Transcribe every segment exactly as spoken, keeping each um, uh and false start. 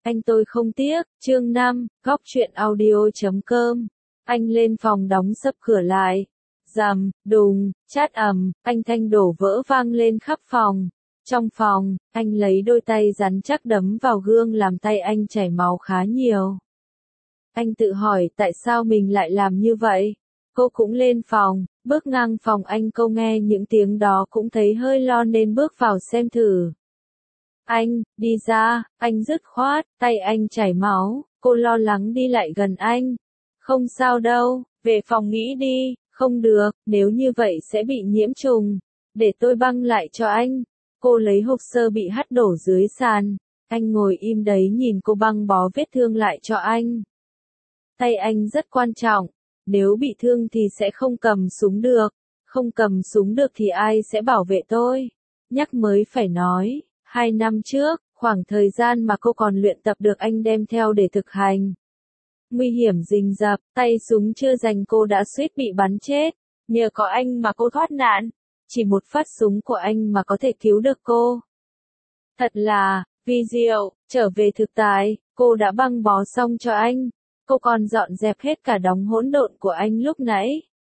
Anh tôi không tiếc, chương năm, góc truyện audio.com. Anh lên phòng đóng sập cửa lại. Rầm, đùng, chát ầm, anh thanh đổ vỡ vang lên khắp phòng. Trong phòng, anh lấy đôi tay rắn chắc đấm vào gương làm tay anh chảy máu khá nhiều. Anh tự hỏi tại sao mình lại làm như vậy. Cô cũng lên phòng, bước ngang phòng anh, cô nghe những tiếng đó cũng thấy hơi lo nên bước vào xem thử. Anh, đi ra, anh dứt khoát, tay anh chảy máu, cô lo lắng đi lại gần anh. Không sao đâu, về phòng nghỉ đi, không được, nếu như vậy sẽ bị nhiễm trùng. Để tôi băng lại cho anh. Cô lấy hộp sơ bị hắt đổ dưới sàn. Anh ngồi im đấy nhìn cô băng bó vết thương lại cho anh. Tay anh rất quan trọng, nếu bị thương thì sẽ không cầm súng được, không cầm súng được thì ai sẽ bảo vệ tôi. Nhắc mới phải nói, hai năm trước, khoảng thời gian mà cô còn luyện tập được anh đem theo để thực hành. Nguy hiểm rình rập, tay súng chưa giành cô đã suýt bị bắn chết, nhờ có anh mà cô thoát nạn, chỉ một phát súng của anh mà có thể cứu được cô. Thật là, vi diệu, trở về thực tại, cô đã băng bó xong cho anh. Cô còn dọn dẹp hết cả đống hỗn độn của anh lúc nãy.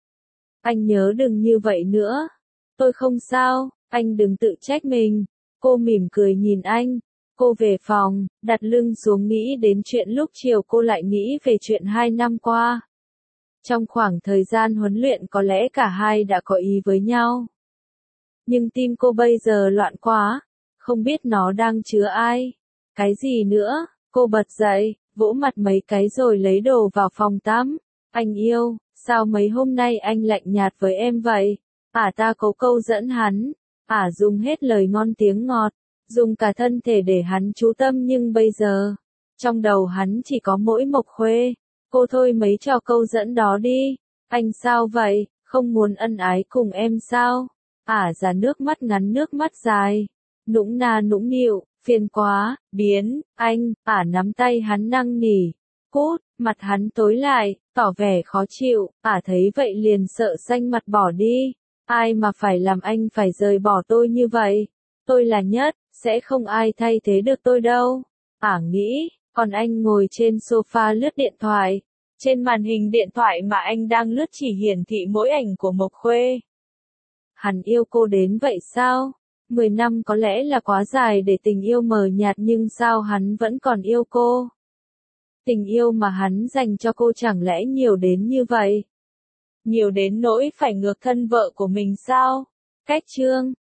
Anh nhớ đừng như vậy nữa. Tôi không sao, anh đừng tự trách mình. Cô mỉm cười nhìn anh. Cô về phòng, đặt lưng xuống nghĩ đến chuyện lúc chiều, cô lại nghĩ về chuyện hai năm qua. Trong khoảng thời gian huấn luyện có lẽ cả hai đã có ý với nhau. Nhưng tim cô bây giờ loạn quá, không biết nó đang chứa ai. Cái gì nữa, cô bật dậy. Vỗ mặt mấy cái rồi lấy đồ vào phòng tắm. Anh yêu, sao mấy hôm nay anh lạnh nhạt với em vậy? À ta có câu dẫn hắn. À dùng hết lời ngon tiếng ngọt, dùng cả thân thể để hắn chú tâm, nhưng bây giờ, trong đầu hắn chỉ có mỗi Mộc Khuê. Cô thôi mấy trò câu dẫn đó đi. Anh sao vậy, không muốn ân ái cùng em sao? À ra nước mắt ngắn nước mắt dài. Nũng na nũng nịu. Phiền quá, biến, anh, ả nắm tay hắn năn nỉ. Cút, mặt hắn tối lại, tỏ vẻ khó chịu, ả thấy vậy liền sợ xanh mặt bỏ đi. Ai mà phải làm anh phải rời bỏ tôi như vậy? Tôi là nhất, sẽ không ai thay thế được tôi đâu. Ả nghĩ, còn anh ngồi trên sofa lướt điện thoại. Trên màn hình điện thoại mà anh đang lướt chỉ hiển thị mỗi ảnh của Mộc Khuê. Hắn yêu cô đến vậy sao? Mười năm có lẽ là quá dài để tình yêu mờ nhạt, nhưng sao hắn vẫn còn yêu cô? Tình yêu mà hắn dành cho cô chẳng lẽ nhiều đến như vậy? Nhiều đến nỗi phải ngược thân vợ của mình sao? Cách chương